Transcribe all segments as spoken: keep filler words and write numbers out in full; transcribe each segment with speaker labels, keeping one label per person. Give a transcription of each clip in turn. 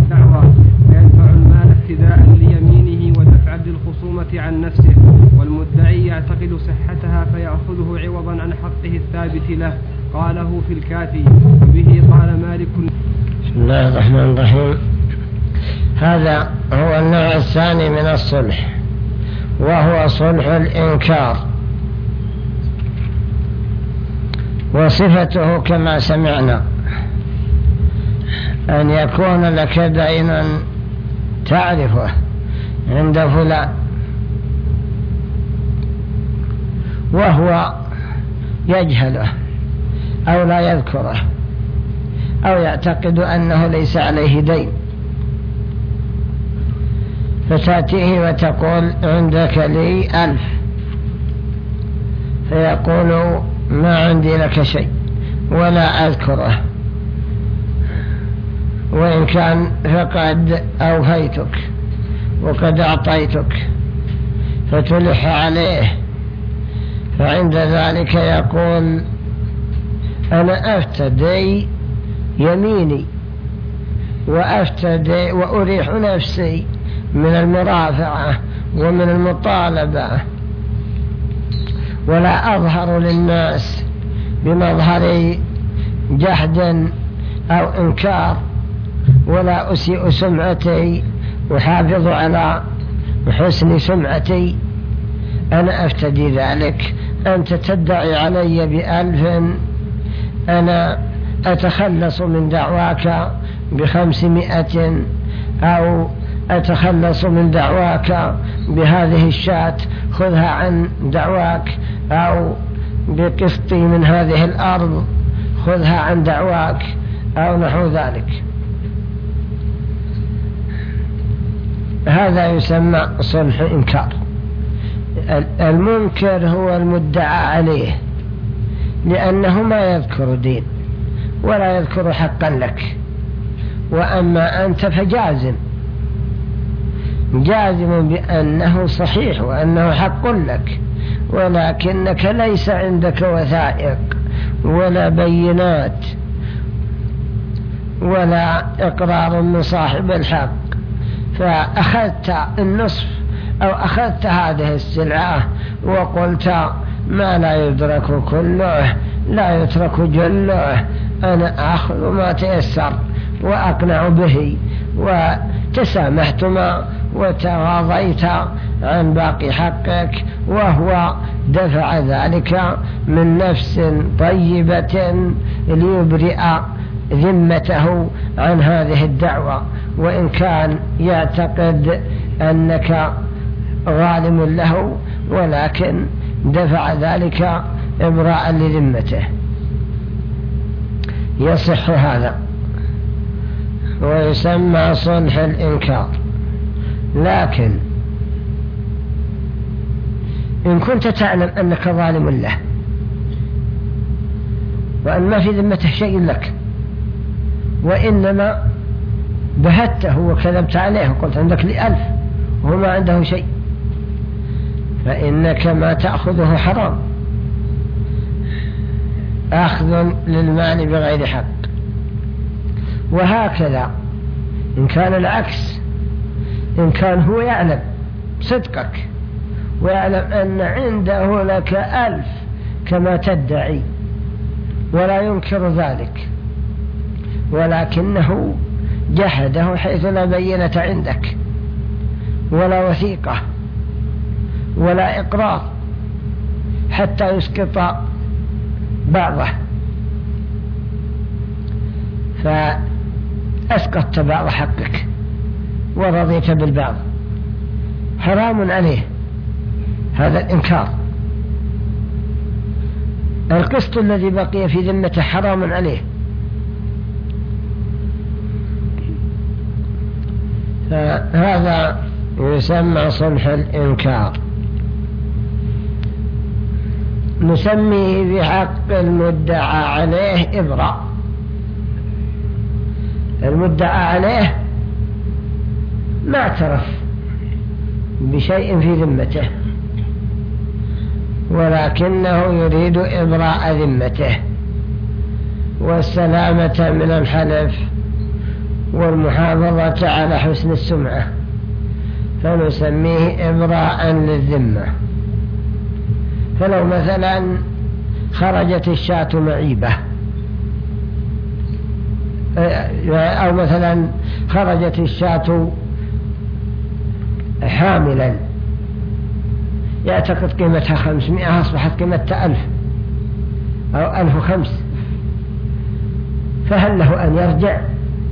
Speaker 1: الدعوى ويدفع المال اهتداء ليمينه ودفعا للخصومة عن نفسه، والمدعي يعتقد صحتها فيأخذه عوضا عن حقه الثابت له. قاله في الكافي. وبه قال مالك.
Speaker 2: بسم الله الرحمن الرحيم. هذا هو النوع الثاني من الصلح، وهو صلح الإنكار، وصفته كما سمعنا أن يكون لك دينا تعرفه عند فلان وهو يجهله أو لا يذكره أو يعتقد أنه ليس عليه دين، فتأتيه وتقول عندك لي ألف، فيقول ما عندي لك شيء ولا أذكره، وإن كان فقد أوفيتك وقد أعطيتك، فتلح عليه. فعند ذلك يقول أنا أفتدي يميني وأفتدي وأريح نفسي من المرافعة ومن المطالبة، ولا أظهر للناس بمظهر جحد أو إنكار، ولا أسيء سمعتي، أحافظ على حسن سمعتي. أنا أفتدي ذلك. أنت تدعي علي بألف، أنا أتخلص من دعواك بخمسمائة، أو أتخلص من دعواك بهذه الشاة، خذها عن دعواك، أو بقسطي من هذه الأرض خذها عن دعواك، أو نحو ذلك. هذا يسمى صلح إنكار. المنكر هو المدعى عليه، لأنه ما يذكر دين ولا يذكر حقا لك، وأما أنت فجازم جازم بأنه صحيح وأنه حق لك، ولكنك ليس عندك وثائق ولا بينات ولا إقرار من صاحب الحق، فأخذت النصف أو أخذت هذه السلعة وقلت ما لا يدرك كله لا يترك جله، أنا أخذ ما تيسر وأقنع به، وتسامحتما وتراضيت عن باقي حقك، وهو دفع ذلك من نفس طيبة ليبرئ ذمته عن هذه الدعوة، وإن كان يعتقد أنك ظالم له، ولكن دفع ذلك إبراء لذمته. يصح هذا ويسمى صلح الإنكار. لكن إن كنت تعلم أنك ظالم له وأن ما في ذمته شيء لك، وإنما بهته وكذبت عليه وقلت عندك لي ألف وهو ما عنده شيء، فإنك ما تأخذه حرام، أخذ للمال بغير حق. وهكذا إن كان العكس، إن كان هو يعلم صدقك ويعلم أن عنده لك ألف كما تدعي ولا ينكر ذلك، ولكنه جحده حيث لا بينة عندك ولا وثيقة ولا إقرار حتى يسقط بعضه، فأسقطت بعض حقك ورضيت بالبعض، حرام عليه هذا الإنكار. القسط الذي بقي في ذمته حرام عليه. فهذا يسمى صلح الإنكار. نسميه بحق المدعى عليه إبراء. المدعى عليه ما اعترف بشيء في ذمته، ولكنه يريد إبراء ذمته والسلامة من الحلف والمحافظة على حسن السمعة، فنسميه إبراء للذمة. فلو مثلا خرجت الشاة معيبة، أو مثلا خرجت الشاة حاملا يعتقد قيمتها خمسمائة، أصبحت قيمتها ألف أو ألف وخمس، فهل له أن يرجع؟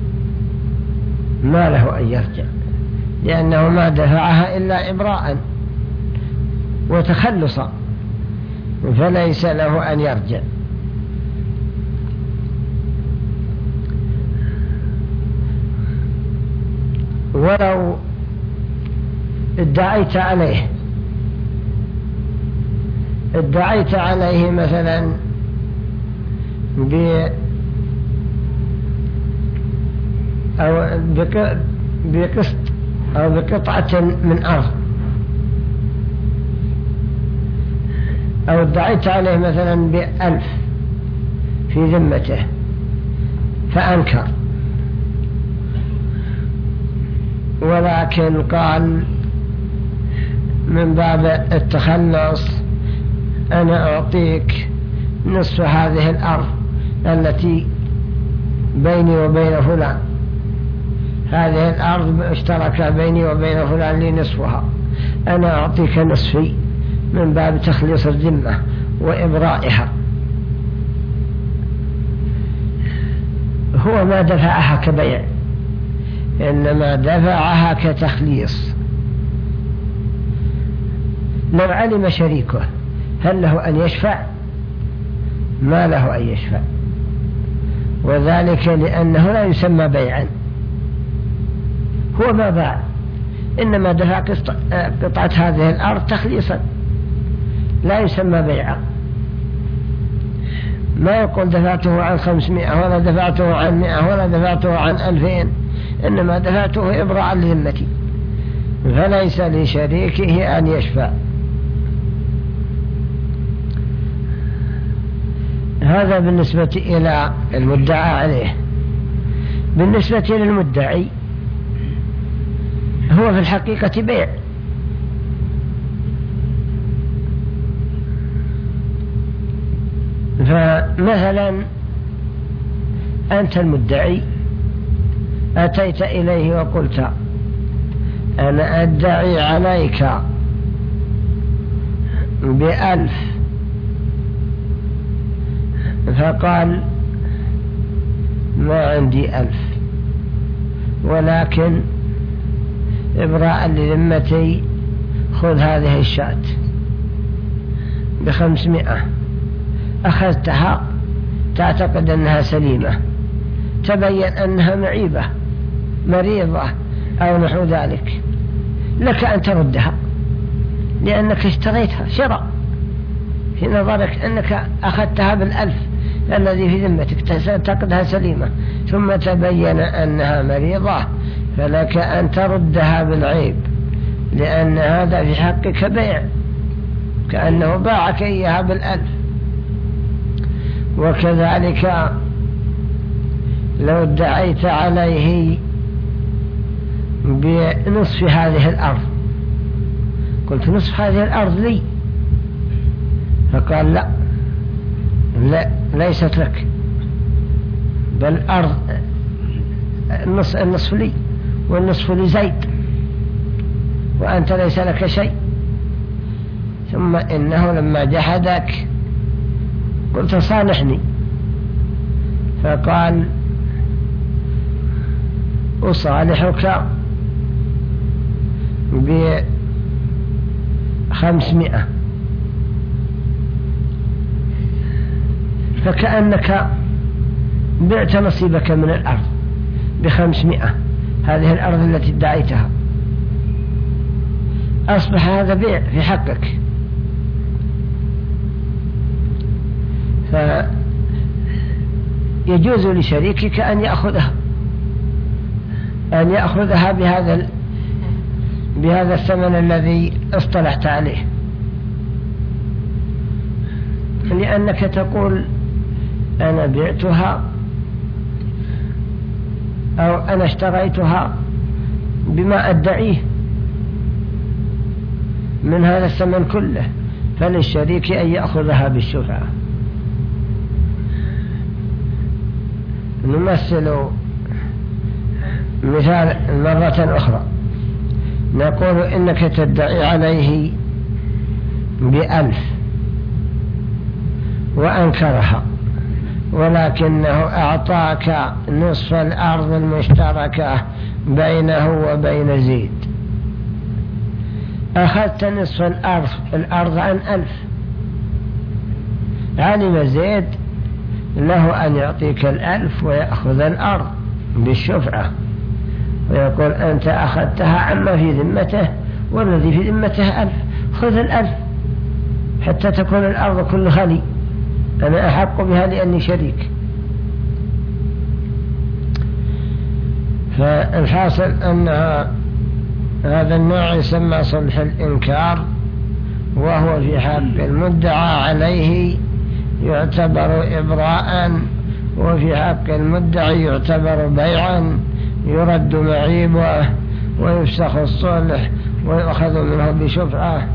Speaker 2: ما له أن يرجع، لأنه ما دفعها إلا إبراء وتخلصا، فليس له أن يرجع. ولو ادعيت عليه ادعيت عليه مثلا ب أو بقسط أو بقطعة من أرض، أو ادعيت عليه مثلا بألف في ذمته فأنكر، ولكن قال من باب التخلص أنا أعطيك نصف هذه الأرض التي بيني وبين فلان، هذه الأرض اشترك بيني وبين فلان لي نصفها، أنا أعطيك نصفي من باب تخليص الذمة وإبرائها. هو ما دفعها كبيع، إنما دفعها كتخليص. لو علم شريكه هل له أن يشفع؟ ما له أن يشفع، وذلك لأنه لا يسمى بيعا، هو ما باع، إنما دفع قطعة هذه الأرض تخليصا، لا يسمى بيعا. ما يقول دفعته عن خمسمائة ولا دفعته عن مئة ولا دفعته عن ألفين، إنما دفعته إبراء لذمتي، فليس لشريكه أن يشفع. هذا بالنسبة إلى المدعى عليه. بالنسبة للمدعي هو في الحقيقة بيع، فمثلا أنت المدعي أتيت إليه وقلت أنا أدعي عليك بألف، فقال ما عندي ألف، ولكن إبراء لذمتي خذ هذه الشاة بخمسمائة، أخذتها تعتقد أنها سليمة، تبين أنها معيبة مريضة أو نحو ذلك، لك أن تردها لأنك اشتريتها شراء، في نظرك أنك أخذتها بالألف الذي في ذمتك تعتقدها سليمة، ثم تبين أنها مريضة، فلك أن تردها بالعيب، لأن هذا في حقك بيع، كأنه باعك إياها بالألف. وكذلك لو ادعيت عليه بنصف هذه الأرض، قلت نصف هذه الأرض لي، فقال لا لا ليست لك، بل أرض النصف, النصف لي والنصف لزيد وأنت ليس لك شيء. ثم إنه لما جحدك قلت صالحني، فقال أصالحك بخمسمائة، فكأنك بعت نصيبك من الأرض بخمسمائة، هذه الأرض التي ادعيتها، أصبح هذا بيع في حقك. فيجوز لشريكك أن يأخذها أن يأخذها بهذا بهذا الثمن الذي اصطلحت عليه، لأنك تقول أنا بعتها أو أنا اشتريتها بما أدعيه من هذا الثمن كله، فللشريك أن يأخذها بالشفعة. نمثل مثال مرة أخرى، نقول إنك تدعي عليه بألف وأنكرها، ولكنه أعطاك نصف الأرض المشتركة بينه وبين زيد، أخذت نصف الأرض الأرض عن ألف، علم زيد له أن يعطيك الألف ويأخذ الأرض بالشفعة، ويقول أنت أخذتها عما في ذمته، والذي في ذمته ألف، خذ الألف حتى تكون الأرض كلها لي، أنا أحق بها لأني شريك. فالحاصل أن هذا النوع يسمى صلح الإنكار، وهو في حق المدعى عليه يعتبر إبراء، وفي حق المدعي يعتبر بيعا، يرد معيبه ويفسخ الصلح ويأخذ منه بشفعة.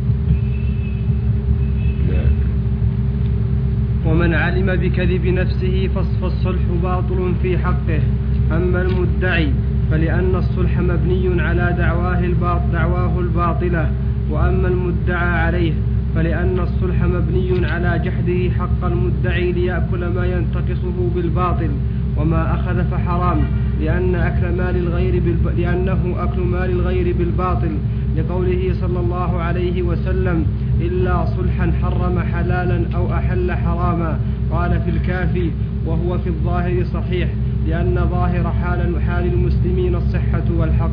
Speaker 1: ومن علم بكذب نفسه فالصلح باطل في حقه. أما المدعي فلأن الصلح مبني على دعواه الباطل دعواه الباطلة، وأما المدعى عليه فلأن الصلح مبني على جحده حق المدعي ليأكل ما ينتقصه بالباطل، وما أخذ فحرام، لأن أكل مال الغير بالب... لأنه أكل مال الغير بالباطل، لقوله صلى الله عليه وسلم: إلا صلحا حرم حلالا أو أحل حراما. قال في الكافي: وهو في الظاهر صحيح، لأن ظاهر حال حال المسلمين الصحة والحق.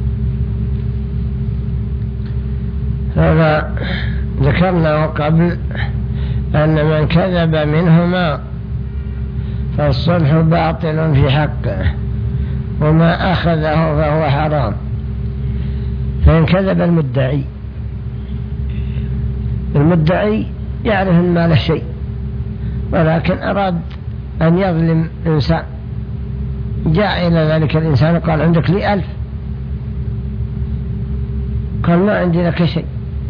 Speaker 2: هذا ذكرنا قبل أن من كذب منهما فالصلح باطل في حقه، وما أخذه فهو حرام. فإن كذب المدعي، المدعي يعرف المال الشيء، ولكن أراد أن يظلم إنسان، جاء إلى ذلك الإنسان قال: عندك لي ألف، قال: ما عندي لك شيء،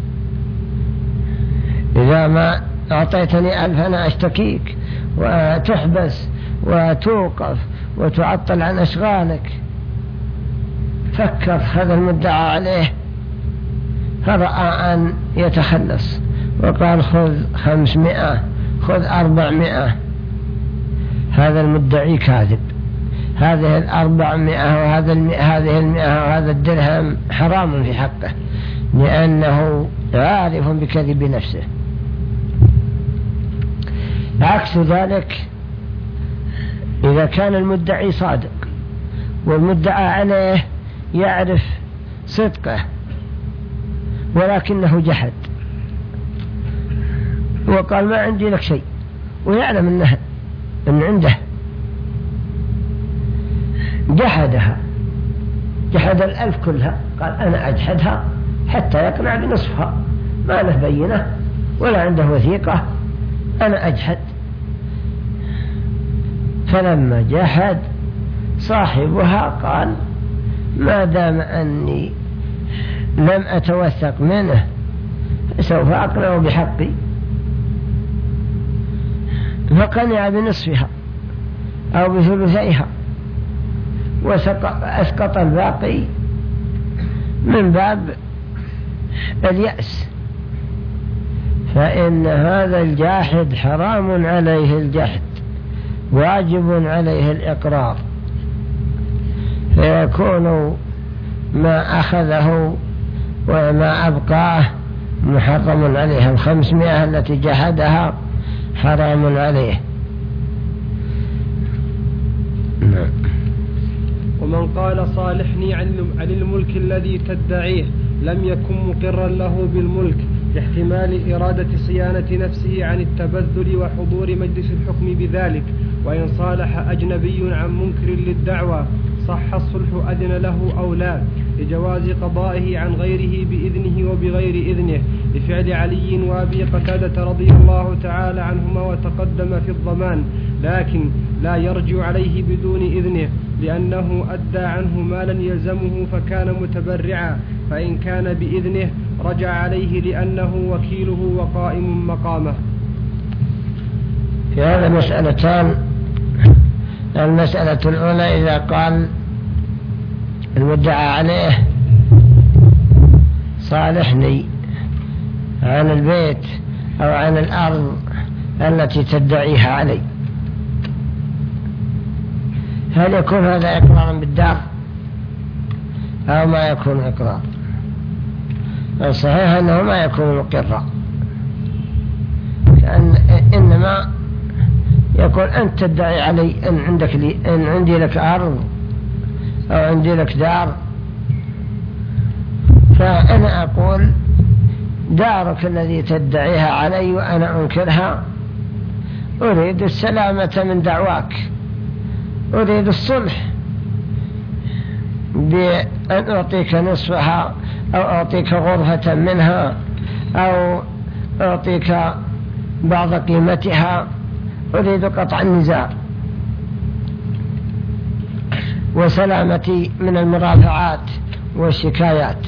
Speaker 2: إذا ما أعطيتني ألف أنا أشتكيك وتحبس وتوقف وتعطل عن أشغالك. فكر هذا المدعى عليه، فرأى أن يتخلص وقال: خذ خمسمائة، خذ أربعمائة. هذا المدعي كاذب، هذه الأربعمائة وهذا المئة هذه المئة وهذا الدرهم حرام في حقه، لأنه عارف بكذب نفسه. عكس ذلك إذا كان المدعي صادق والمدعى عليه يعرف صدقه ولكنه جحد وقال: ما عندي لك شيء، ويعلم أنه أن عنده، جحدها، جحد الألف كلها، قال: أنا أجحدها حتى يقنع بنصفها، ما له بينة ولا عنده وثيقة، أنا أجحد. فلما جحد صاحبها قال: ما دام أني لم أتوثق منه سوف أقنع بحقي، فقنع بنصفها أو بثلثيها وأسقط الباقي من باب اليأس. فإن هذا الجاحد حرام عليه الجحد، واجب عليه الإقرار، فيكون ما أخذه وما أبقاه محرم عليه. الخمسمائة التي جحدها حرام عليه. نعم.
Speaker 1: ومن قال: صالحني عن الملك الذي تدعيه، لم يكن مقرا له بالملك، لاحتمال إرادة صيانة نفسه عن التبذل وحضور مجلس الحكم بذلك. وإن صالح أجنبي عن منكر للدعوى صح الصلح أذن له أو لا، لجواز قضائه عن غيره بإذنه وبغير إذنه، لفعل علي وأبي قتادة رضي الله تعالى عنهما وتقدم في الضمان، لكن لا يرجع عليه بدون إذنه، لأنه أدى عنه مالا يلزمه فكان متبرعا، فإن كان بإذنه رجع عليه لأنه وكيله وقائم مقامه.
Speaker 2: في هذا مسألتان. المسألة الأولى إذا قال المدعى عليه صالحني عن البيت أو عن الأرض التي تدعيها علي، هل يكون هذا إقرارا بالدار أو ما يكون إقرار؟ الصحيح أنه ما يكون مقرا، كأن إنما يقول أنت تدعي علي أن عندك لي أن عندي لك أرض أو عندي لك دار، فأنا أقول دارك الذي تدعيها علي وأنا أنكرها أريد السلامة من دعواك، أريد الصلح بأن أعطيك نصفها أو أعطيك غرفة منها أو أعطيك بعض قيمتها، أريد قطع النزاع وسلامتي من المرافعات والشكايات.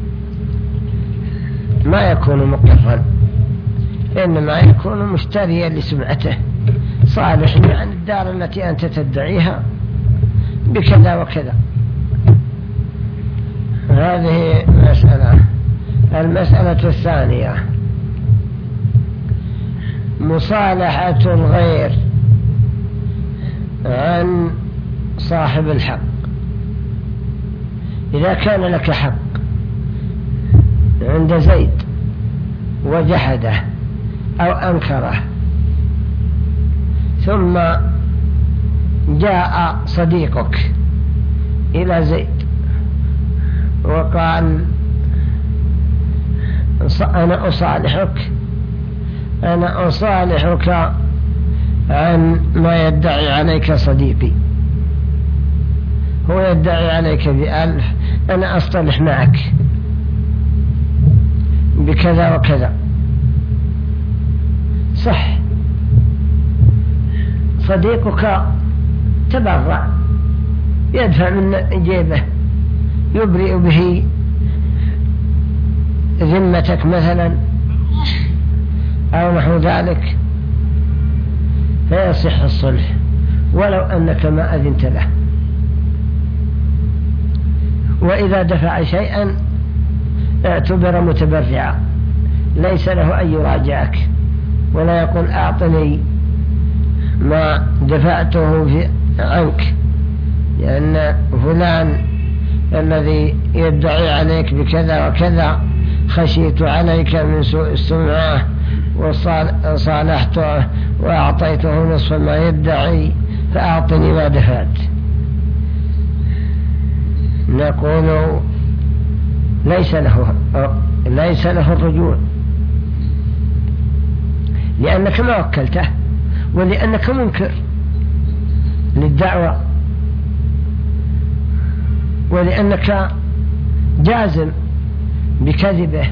Speaker 2: ما يكون مقرا، إنما يكون مشتريا لسمعته، صالح عن الدار التي أنت تدعيها بكذا وكذا. هذه مسألة. المسألة الثانية مصالحة الغير عن صاحب الحق. إذا كان لك حق عند زيد وجحده أو أنكره، ثم جاء صديقك إلى زيد وقال أنا أصالحك أنا أصالحك عن ما يدعي عليك صديقي، هو يدعي عليك بألف، أنا أصطلح معك بكذا وكذا، صح. صديقك تبرع، يدفع من جيبه، يبرئ به ذمتك مثلا أو نحو ذلك، فيصح الصلح ولو أنك ما أذنت له. وإذا دفع شيئا اعتبر متبرعا، ليس له أن يراجعك ولا يقول أعطني ما دفعته في عنك، لأن فلان الذي يدعي عليك بكذا وكذا خشيت عليك من سوء السمعة وصالحته وأعطيته نصف ما يدعي فأعطني ما دفعت. نقول ليس له ليس له الرجوع، لأنك ما وكلته ولأنك منكر للدعوة ولأنك جازم بكذبه،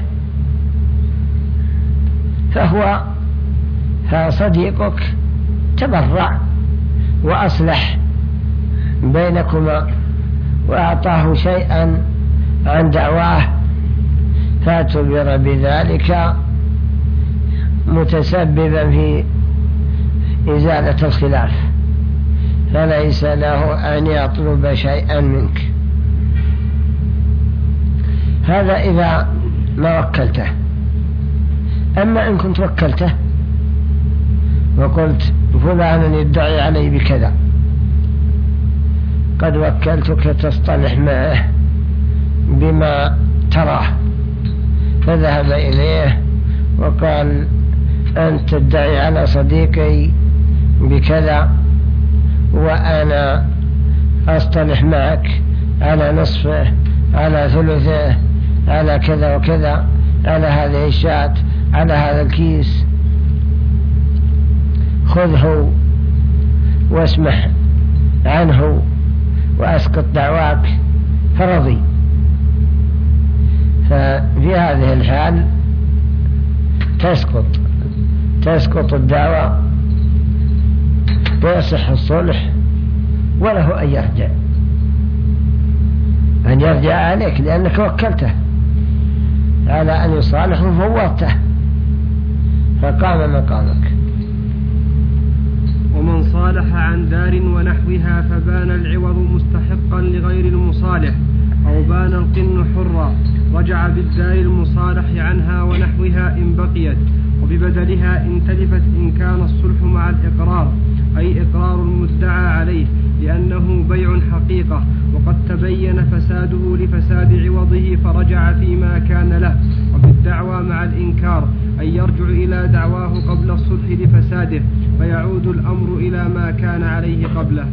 Speaker 2: فهو فصديقك تبرع وأصلح بينكما وأعطاه شيئا عن دعواه، فاعتبر بذلك متسببا في إزالة الخلاف، فليس له أن يطلب شيئا منك. هذا إذا ما وكلته. أما إن كنت وكلته وقلت فلان يدعي علي بكذا، قد وكلتك تصطلح معه بما تراه، فذهب إليه وقال أنت تدعي على صديقي بكذا وأنا أصطلح معك على نصفه، على ثلثه، على كذا وكذا، على هذه الشاة، على هذا الكيس، خذه واسمح عنه وأسقط دعواك، فرضي. ففي هذه الحال تسقط تسقط الدعوة فيصح الصلح وله أن يرجع أن يرجع عليك لأنك وكلته على أن يصالح وفوضته فقام مقامك.
Speaker 1: ومن صالح عن دار ونحوها فبان العوض مستحقا لغير المصالح أو بان القن حرا رجع بالدار المصالح عنها ونحوها إن بقيت وببدلها إن تلفت إن كان الصلح مع الإقرار أي إقرار المدعى عليه لأنه بيع حقيقة وقد تبين فساده لفساد عوضه فرجع فيما كان له. وبالدعوى مع الإنكار أي يرجع إلى دعواه قبل الصلح لفساده فيعود الأمر إلى ما كان عليه قبله.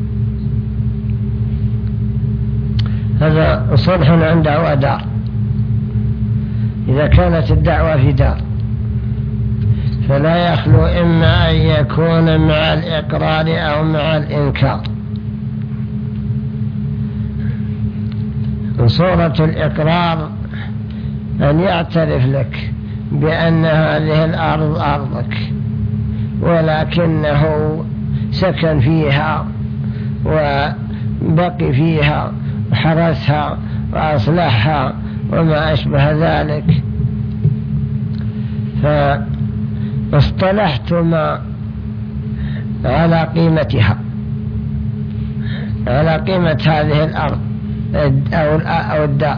Speaker 2: هذا صلح عن دعوى دار. إذا كانت الدعوة في دار فلا يخلو إما أن يكون مع الإقرار أو مع الإنكار. صورة الإقرار أن يعترف لك بأن هذه الأرض أرضك ولكنه سكن فيها وبقي فيها وحرسها وأصلحها وما أشبه ذلك، فاصطلحتما على قيمتها على قيمة هذه الأرض أو الدار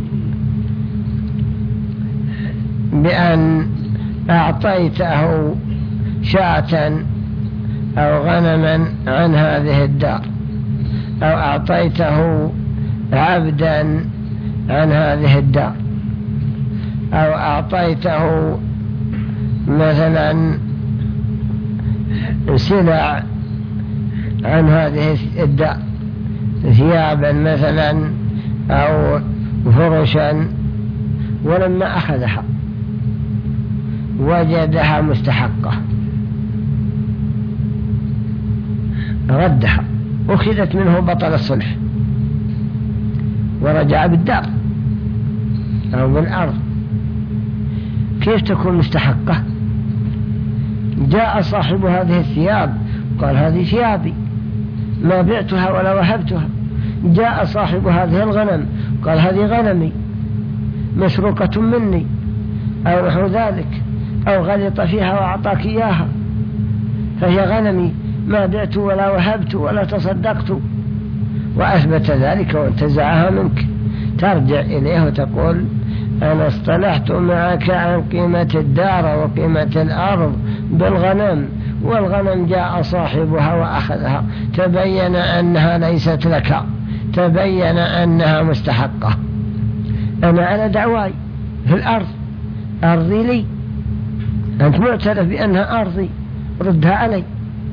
Speaker 2: بأن أعطيته شاة أو غنما عن هذه الدار أو أعطيته عبدا عن هذه الدار أو أعطيته مثلا سلع عن هذه الدار ثيابا مثلا أو فرشا، ولما أخذها وجدها مستحقة ردها أخذت منه بطل الصلح ورجع بالدار أو بالأرض. كيف تكون مستحقة؟ جاء صاحب هذه الثياب قال هذه ثيابي ما بعتها ولا وهبتها. جاء صاحب هذه الغنم قال هذه غنمي مسروقة مني أو نحو ذلك، أو غلط فيها وأعطاك إياها فهي غنمي ما بعت ولا وهبت ولا تصدقت، وأثبت ذلك وانتزعها منك. ترجع إليه وتقول أنا اصطلحت معك عن قيمة الدار وقيمة الأرض بالغنم، والغنم جاء صاحبها وأخذها تبين أنها ليست لك، تبين أنها مستحقة. أنا على دعواي في الأرض، أرضي لي، أنت معترف بأنها أرضي ردها علي.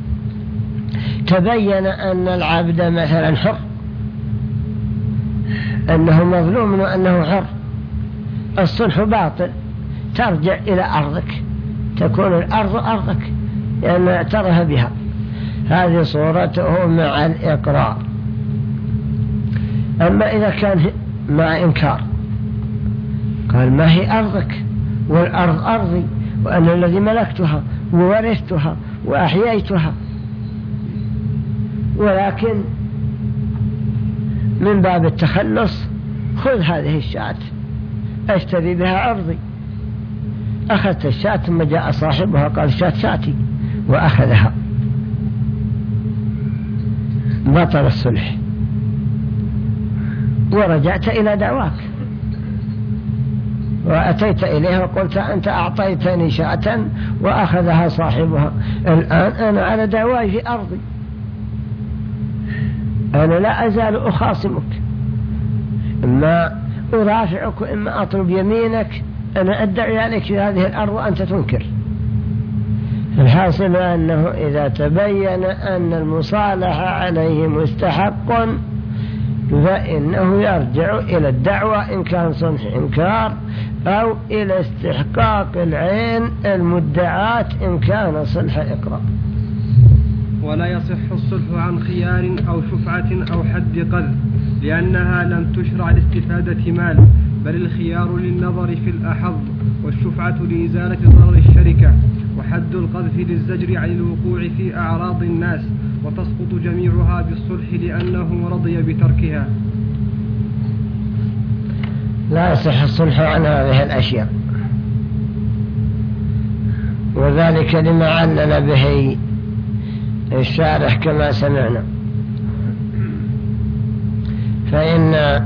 Speaker 2: تبين أن العبد مثلا حر، أنه مظلوم وأنه حر، الصلح باطل، ترجع إلى أرضك، تكون الأرض أرضك لأن اعترف بها. هذه صورته مع الإقرار. أما إذا كان مع إنكار قال ما هي أرضك والأرض أرضي وأنا الذي ملكتها وورثتها وأحييتها، ولكن من باب التخلص خذ هذه الشاة أشتري بها أرضي. أخذت الشاة ثم جاء صاحبها قال شاة شاتي وأخذها، بطل الصلح ورجعت إلى دعواك وأتيت إليه وقلت أنت أعطيتني شاة وأخذها صاحبها، الآن أنا على دعواي في أرضي، أنا لا أزال أخاصمك، إما أرافعك وإما أطلب يمينك، أنا أدعي عليك في هذه الأرض وأنت تنكر. الحاصل أنه إذا تبين أن المصالح عليه مستحق فإنه يرجع إلى الدعوة إن كان صنح إنكار، أو إلى استحقاق العين المدعاة إن كان صنح إقرار.
Speaker 1: ولا يصح الصلح عن خيار أو شفعة أو حد قذف، لأنها لم تشرع لاستفادة مال، بل الخيار للنظر في الأحظ، والشفعة لإزالة ضرر الشركة. وحد القذف للزجر عن الوقوع في أعراض الناس، وتسقط جميعها بالصلح لأنه رضي بتركها.
Speaker 2: لا يصح الصلح عن هذه الأشياء، وذلك لما علل به الشارح كما سمعنا، فإن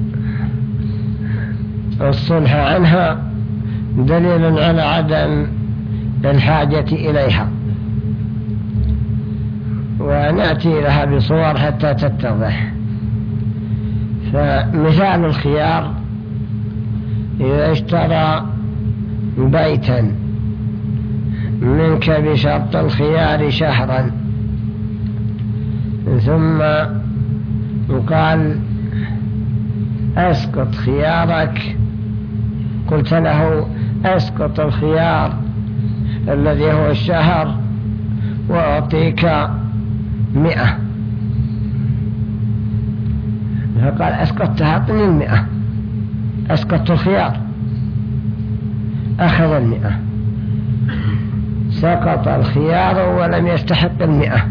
Speaker 2: الصلح عنها دليل على عدم الحاجة إليها، ونأتي لها بصور حتى تتضح. فمثال الخيار: إذا اشترى بيتا منك بشرط الخيار شهرا، ثم قال أسقط خيارك، قلت له أسقط الخيار الذي هو الشهر وأعطيك مئة، فقال أسقطت أعطني المئة، أسقطت الخيار، أخذ المئة، سقط الخيار ولم يستحق المئة.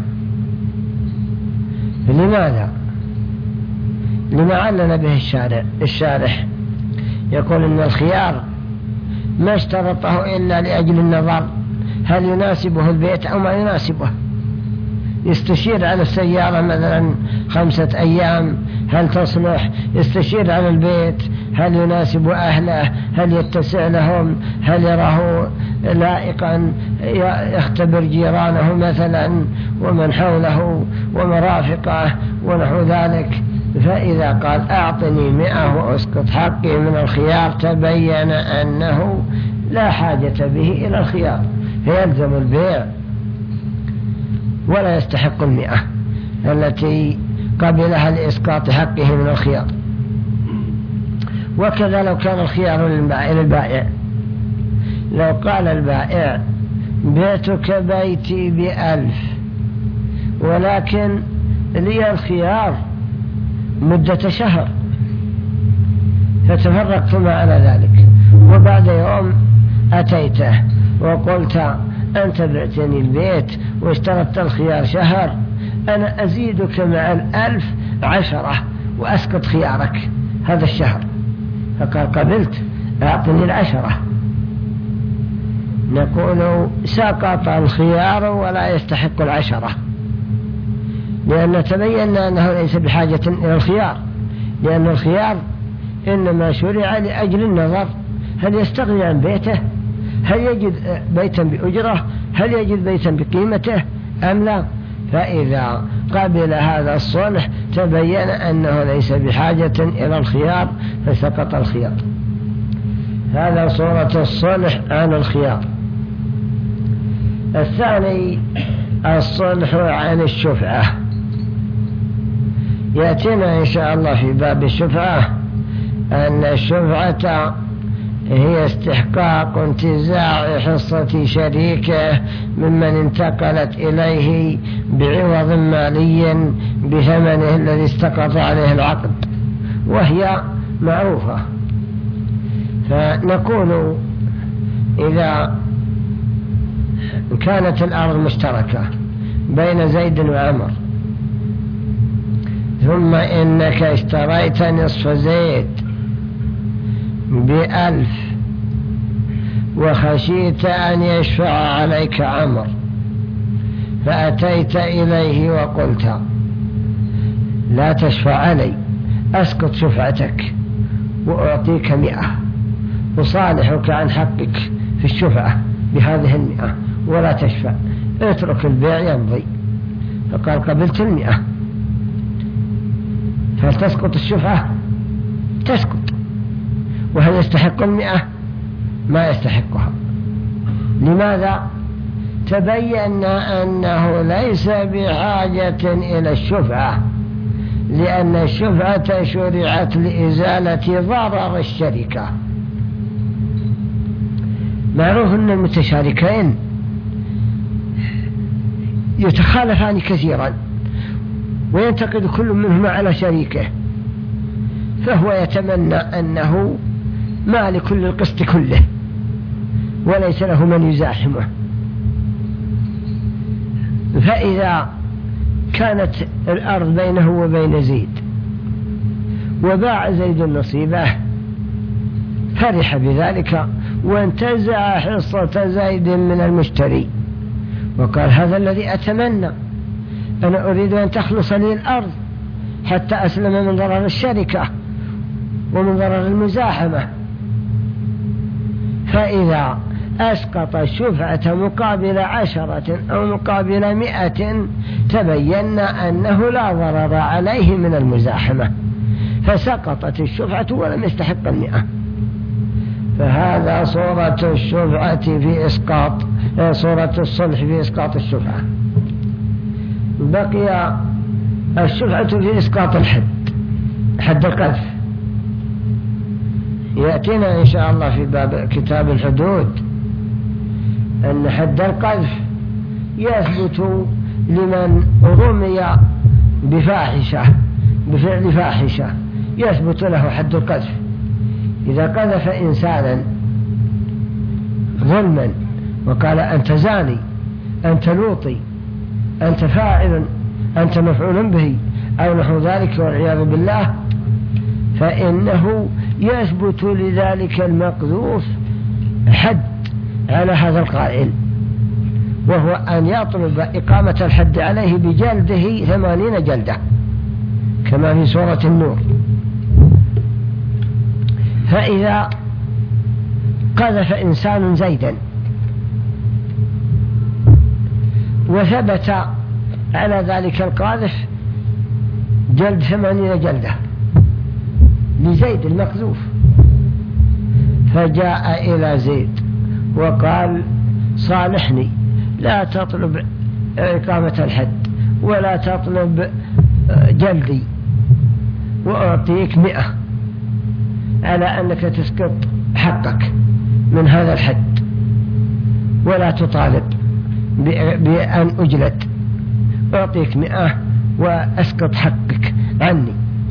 Speaker 2: لماذا؟ لما علل به الشارع الشارح يقول إن الخيار ما اشترطه إلا لأجل النظر هل يناسبه البيت أو ما يناسبه. يستشير على السيارة مثلا خمسة أيام هل تصلح، يستشير على البيت هل يناسب أهله، هل يتسع لهم، هل يراه لائقا، يختبر جيرانه مثلا ومن حوله ومرافقه ونحو ذلك. فإذا قال أعطني مئة وأسقط حقي من الخيار تبين أنه لا حاجة به إلى الخيار، فيلزم البيع ولا يستحق المئة التي قبلها لإسقاط حقه من الخيار. وكذا لو كان الخيار للبائع، لو قال البائع بيتك بيتي بألف ولكن لي الخيار مدة شهر، فتفرقتما على ذلك، وبعد يوم أتيته وقلت أنت بعتني البيت واشترطت الخيار شهر، أنا أزيدك مع الألف عشرة وأسقط خيارك هذا الشهر. فقال قبلت، أعطني العشرة. نقول سقط الخيار ولا يستحق العشرة، لأن تبينا أنه ليس بحاجة إلى الخيار، لأن الخيار إنما شرع لأجل النظر هل يستغني عن بيته، هل يجد بيتا بأجرة، هل يجد بيتا بقيمته أم لا. فإذا قبل هذا الصلح تبين أنه ليس بحاجة إلى الخيار فسقط الخيار. هذا صورة الصلح عن الخيار. الثاني الصلح عن الشفعة، يأتينا إن شاء الله في باب الشفعة أن الشفعة هي استحقاق انتزاع حصة شريكه ممن انتقلت إليه بعوض مالي بثمنه الذي استقر عليه العقد، وهي معروفة. فنقول إذا كانت الأرض مشتركة بين زيد وعمر، ثم إنك اشتريت نصف زيد بألف وخشيت أن يشفع عليك عمر، فأتيت إليه وقلت لا تشفع علي، أسقط شفعتك وأعطيك مئة وصالحك عن حقك في الشفعة بهذه المئة ولا تشفع، اترك البيع يمضي. فقال قبلت المئة، فهل تسقط الشفعة؟ تسقط. وهل يستحق المئة؟ ما يستحقها. لماذا؟ تبين أنه ليس بحاجة إلى الشفعة، لأن الشفعة شرعت لإزالة ضرر الشركة. معروف أن المتشاركين يتخالفان كثيرا وينتقد كل منهما على شريكه، فهو يتمنى أنه مالك للقسط كله وليس له من يزاحمه، فإذا كانت الأرض بينه وبين زيد وباع زيد نصيبه فرح بذلك وانتزع حصة زيد من المشتري وقال هذا الذي أتمنى، أنا أريد أن تخلص لي الأرض حتى أسلم من ضرر الشركة ومن ضرر المزاحمة. فإذا أسقط الشفعة مقابل عشرة أو مقابل مئة تبين أنه لا ضرر عليه من المزاحمة فسقطت الشفعة ولم يستحق المئة. فهذا صورة الشفعة في إسقاط صورة الصلح في إسقاط الشفعة. بقي الشفعة في إسقاط الحد، حد القذف، يأتينا إن شاء الله في باب كتاب الحدود أن حد القذف يثبت لمن رمي بفاحشة بفعل فاحشة يثبت له حد القذف. إذا قذف إنسانا ظلما وقال أنت زاني، أنت لوطي، أنت فاعل، أنت مفعول به أو نحو ذلك والعياذ بالله، فإنه يثبت لذلك المقذوف حد على هذا القائل، وهو أن يطلب إقامة الحد عليه بجلده ثمانين جلدة كما في سورة النور. فإذا قذف إنسان زيدا وثبت على ذلك القاذف جلد ثمانين جلدة لزيد المقذوف، فجاء إلى زيد وقال صالحني، لا تطلب إقامة الحد ولا تطلب جلدي وأعطيك مئة على أنك تسقط حقك من هذا الحد ولا تطالب بأن أجلد، أعطيك مئة وأسقط حقك عني.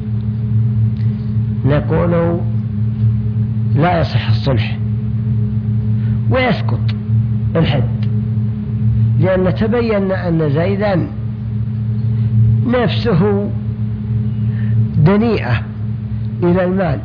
Speaker 2: نقول لا يصح الصلح ويسقط الحد، لأن تبين أن زيدا نفسه دنيئة إلى المال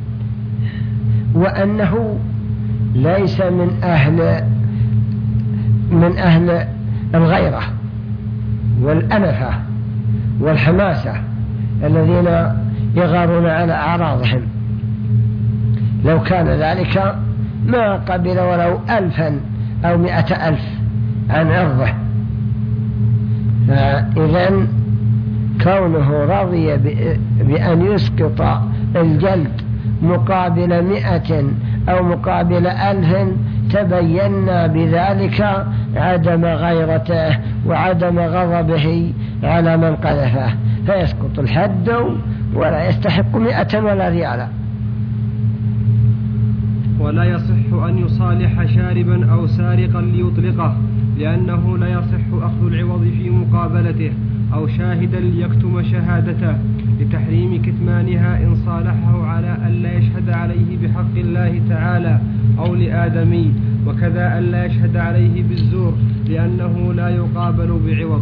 Speaker 2: وأنه ليس من أهل من أهل الغيرة والأنفة والحماسة الذين يغارون على أعراضهم. لو كان ذلك ما قبل ولو ألفا أو مئة ألف عن عرضه. فإذن كونه رضي بأن يسقط الجلد مقابل مئة أو مقابل ألف تبينا بذلك عدم غيرته وعدم غضبه على من قذفه، فيسقط الحد ولا يستحق مئة ولا ريالا.
Speaker 1: ولا يصح أن يصالح شاربا أو سارقا ليطلقه، لأنه لا يصح أخذ العوض في مقابلته، أو شاهدا ليكتم شهادته لتحريم كتمانها إن صالحه على أن لا يشهد عليه بحق الله تعالى أو لآدمي، وكذا أن لا يشهد عليه بالزور لأنه لا يقابل بعوض.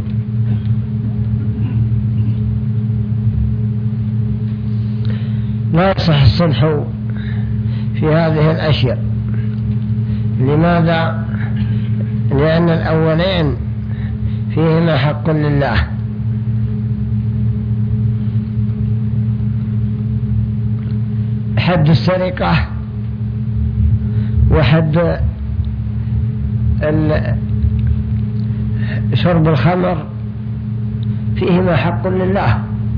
Speaker 2: لا يصح الصلح في هذه الأشياء. لماذا؟ لأن الأولين فيهما حق لله، حد السرقة وحد شرب الخمر فيهما حق لله،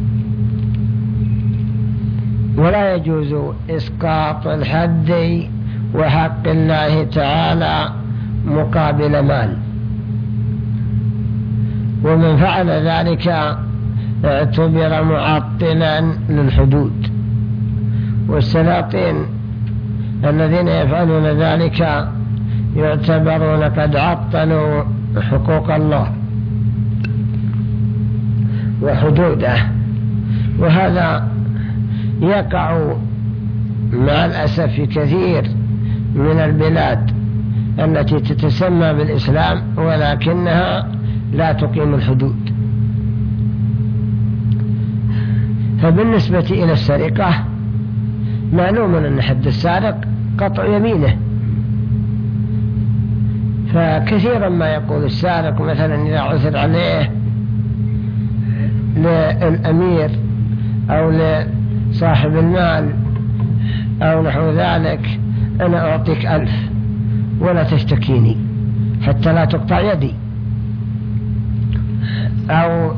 Speaker 2: ولا يجوز إسقاط الحد وحق الله تعالى مقابل مال، ومن فعل ذلك اعتبر معطلا للحدود. والسلاطين الذين يفعلون ذلك يعتبرون قد عطلوا حقوق الله وحدوده، وهذا يقع مع الأسف في كثير من البلاد التي تتسمى بالإسلام ولكنها لا تقيم الحدود. فبالنسبة إلى السرقة معلوم أن حد السارق قطع يمينه، فكثيرا ما يقول السارق مثلا إذا عثر عليه للأمير أو لصاحب المال أو نحو ذلك أنا أعطيك ألف ولا تشتكيني حتى لا تقطع يدي. أو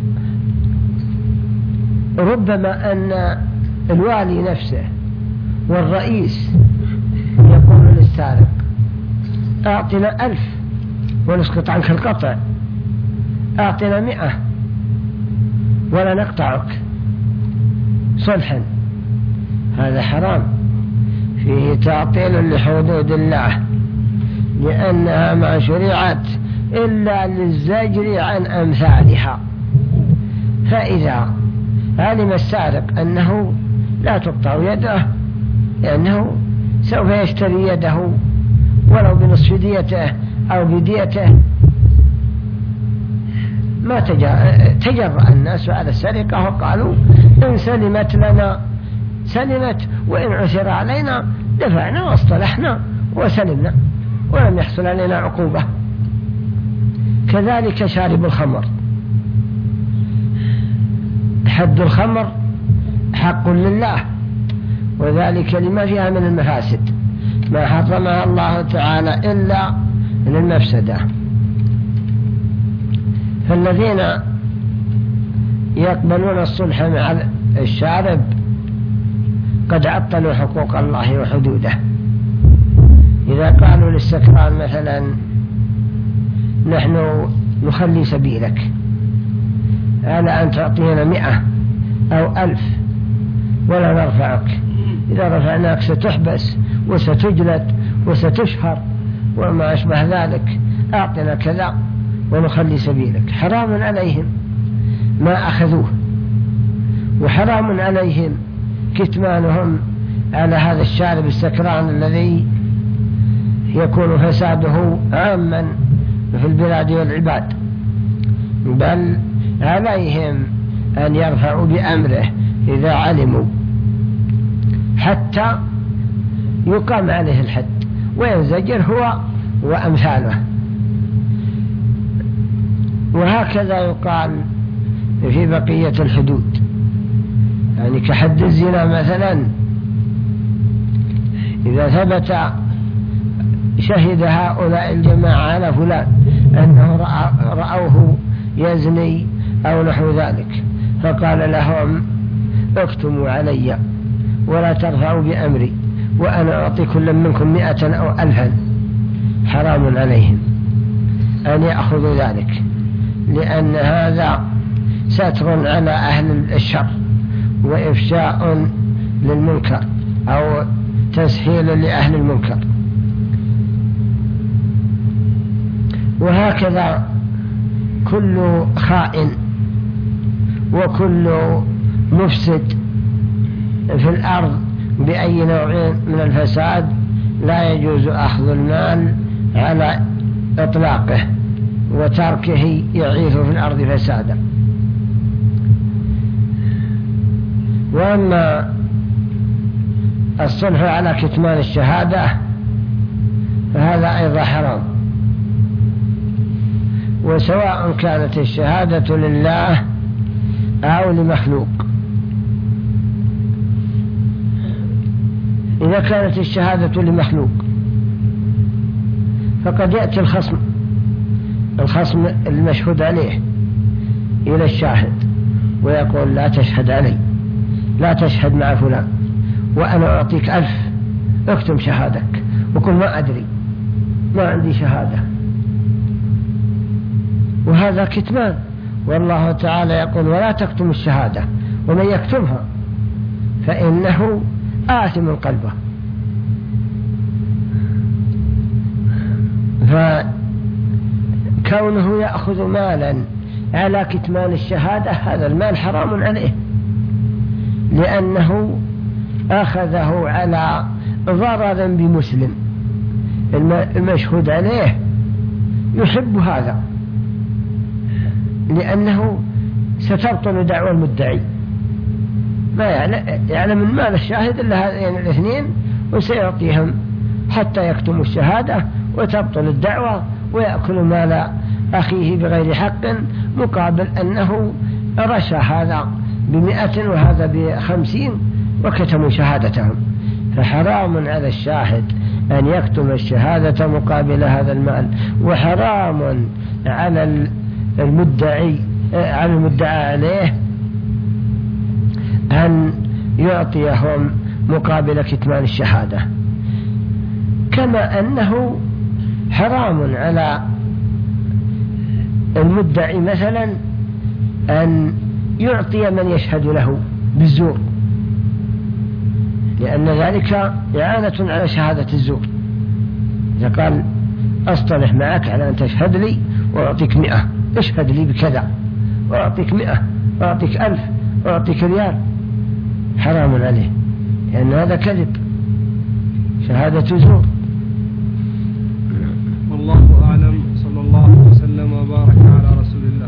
Speaker 2: ربما أن الوالي نفسه والرئيس يقول للسارق أعطنا ألف ونسقط عنك القطع، أعطنا مئة ولا نقطعك صلحا. هذا حرام، فيه تعطيل لحدود الله، لأنها ما شرعت إلا للزجر عن أمثالها. فإذا علم السارق أنه لا تقطع يده لأنه سوف يشتري يده ولو بنصف ديته أو بديته، ما تجرأ الناس على السرقة وقالوا إن سلمت لنا سلمت وإن عثر علينا دفعنا واصطلحنا وسلمنا ولم يحصل علينا عقوبة. كذلك شارب الخمر، حد الخمر حق لله، وذلك لما فيها من المفاسد، ما حرمها الله تعالى إلا للمفسدة. فالذين يقبلون الصلح مع الشارب قد عطلوا حقوق الله وحدوده. إذا قالوا للسكران مثلا نحن نخلي سبيلك على أن تعطينا مئة أو ألف ولا نرفعك، إذا رفعناك ستحبس وستجلد وستشهر وما أشبه ذلك، أعطنا كذا ونخلي سبيلك. حرام عليهم ما أخذوه، وحرام عليهم كتمانهم على هذا الشارب السكران الذي يكون فساده عاما في البلاد والعباد، بل عليهم أن يرفعوا بأمره إذا علموا حتى يقام عليه الحد وينزجر هو وأمثاله. وهكذا يقال في بقية الحدود، يعني كحد الزنا مثلا، إذا ثبت شهد هؤلاء الجماعة على فلان أنه رأوه يزني أو نحو ذلك، فقال لهم اكتموا علي ولا ترفعوا بأمري وأنا أعطي كل منكم مئة أو ألفا، حرام عليهم أن يأخذوا ذلك، لأن هذا ستر على أهل الشر وإفشاء للمنكر أو تسهيل لأهل المنكر. وهكذا كل خائن وكل مفسد في الأرض بأي نوع من الفساد لا يجوز أخذ المال على إطلاقه وتركه يعيث في الأرض فسادا. وأما الصلح على كتمان الشهادة فهذا أيضا حرام، وسواء كانت الشهادة لله أو لمخلوق. إذا كانت الشهادة لمخلوق فقد يأتي الخصم الخصم المشهود عليه إلى الشاهد ويقول لا تشهد علي، لا تشهد مع فلان، وأنا أعطيك ألف، اكتم شهادك وقل ما أدري ما عندي شهادة. وهذا كتمان، والله تعالى يقول ولا تكتم الشهادة ومن يكتمها فإنه آثم قلبه. فكونه يأخذ مالا على كتمان الشهادة هذا المال حرام عليه، لأنه أخذه على ضرر بمسلم المشهود عليه يحب هذا لأنه ستبطل دعوى المدعي، ما يعلم من مال الشاهد إلا هذين الاثنين، وسيعطيهم حتى يكتموا الشهادة وتبطل الدعوة ويأكل مال أخيه بغير حق، مقابل أنه رشى هذا بمئة وهذا بخمسين وكتموا شهادتهم. فحرام على الشاهد أن يكتم الشهادة مقابل هذا المال، وحرام على المدعي على المدعى عليه أن يعطيهم مقابل كتمان الشهادة، كما أنه حرام على المدعي مثلا أن يعطي من يشهد له بالزور، لأن ذلك إعانة على شهادة الزور. إذا قال أصطلح معك على أن تشهد لي وأعطيك مئة، اشهد لي بكذا وأعطيك مئة وأعطيك ألف وأعطيك ريال، حرام عليه، لأن هذا كذب، شهادة زور.
Speaker 1: والله أعلم، صلى الله وسلم وبارك على رسول الله.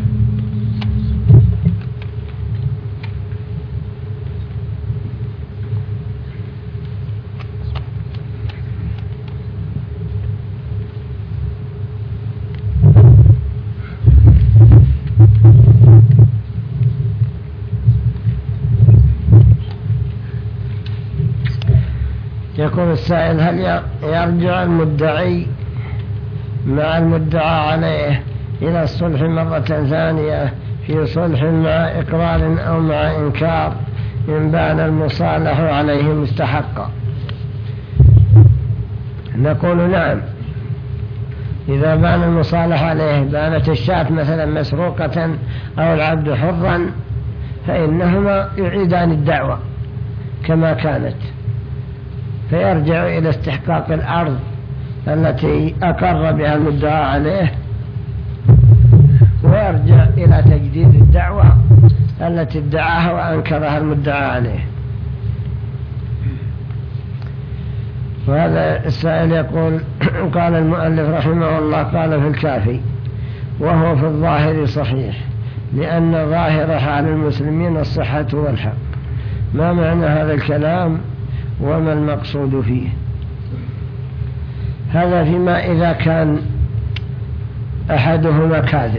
Speaker 2: يقول السائل: هل يرجع المدعي مع المدعى عليه إلى الصلح مرة ثانية في صلح مع إقرار أو مع إنكار إن بان المصالح عليه مستحقا؟ نقول نعم، إذا بان المصالح عليه، بانت الشاة مثلا مسروقة أو العبد حرا، فإنهما يعيدان الدعوة كما كانت، فيرجع إلى استحقاق الأرض التي أقر بها المدعى عليه، ويرجع إلى تجديد الدعوة التي ادعاها وأنكرها المدعى عليه. وهذا السائل يقول: قال المؤلف رحمه الله قال في الكافي: وهو في الظاهر صحيح، لأن ظاهر حال المسلمين الصحة والحق. ما معنى هذا الكلام وما المقصود فيه؟ هذا فيما إذا كان أحدهما كاذب.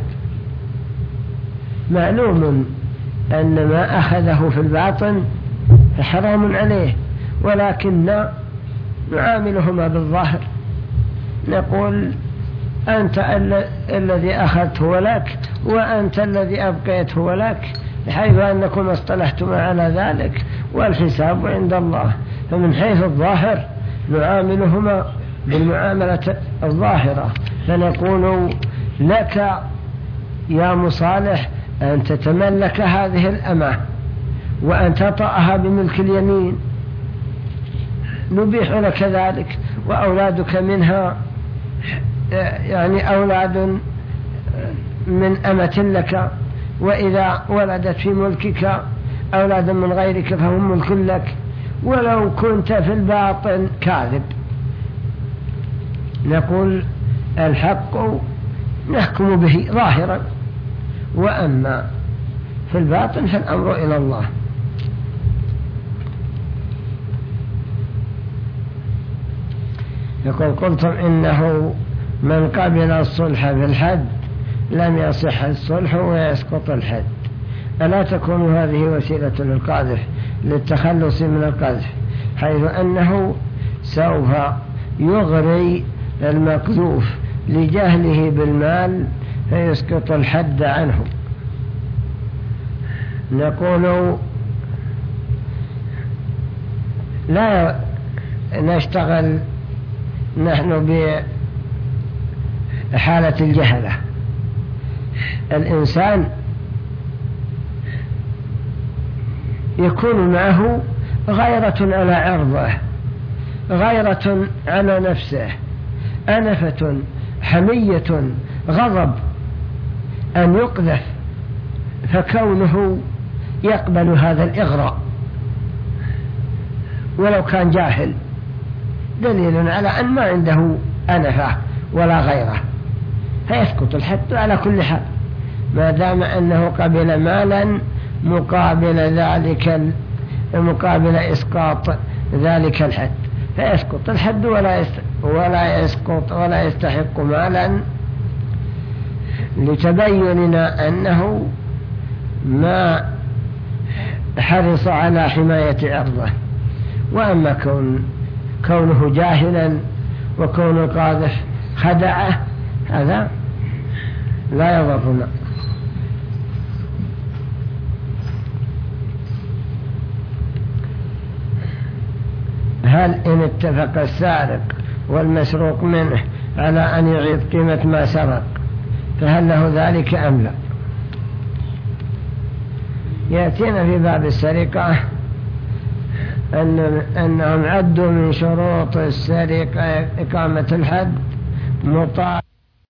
Speaker 2: معلوم أن ما أخذه في الباطن حرام عليه، ولكن نعاملهما بالظاهر، نقول: أنت الذي أخذته ولك، وأنت الذي أبقيته ولك، بحيث أنكم اصطلحتما على ذلك والحساب عند الله. فمن حيث الظاهر نعاملهما بالمعاملة الظاهرة، فنقول: لك يا مصالح أن تتملك هذه الأمة وأن تطأها بملك اليمين، نبيح لك ذلك، وأولادك منها يعني أولاد من أمة لك، وإذا ولدت في ملكك أولادا من غيرك فهم ملك لك، ولو كنت في الباطن كاذب. نقول: الحق نحكم به ظاهرا، وأما في الباطن فالأمر إلى الله. يقول: قلتم إنه من قبل الصلح في الحد لم يصح الصلح ويسقط الحد، ألا تكون هذه وسيلة للقاذف للتخلص من القذف، حيث أنه سوف يغري المقذوف لجهله بالمال فيسقط الحد عنه؟ نقول: لا نشتغل نحن بحالة الجهلة. الإنسان يكون معه غيرة على عرضه، غيرة على نفسه، أنفة، حمية، غضب أن يقذف، فكونه يقبل هذا الإغراء ولو كان جاهل دليل على أن ما عنده أنفة ولا غيره، فيسقط الحد على كل حال. ما دام أنه قبل مالا مقابل ذلك مقابل إسقاط ذلك الحد، فيسقط الحد ولا ولا يسقط ولا يستحق مالا، لتبيننا أنه ما حرص على حماية عرضه. وأما كون كونه جاهلا وكون القاذف خدعه هذا لا يضرنا. هل إن اتفق السارق والمسروق منه على أن يعيد قيمة ما سرق فهل له ذلك أم لا؟ يأتينا في باب السرقة أن أنهم عدوا من شروط السرقة إقامة الحد مطالبة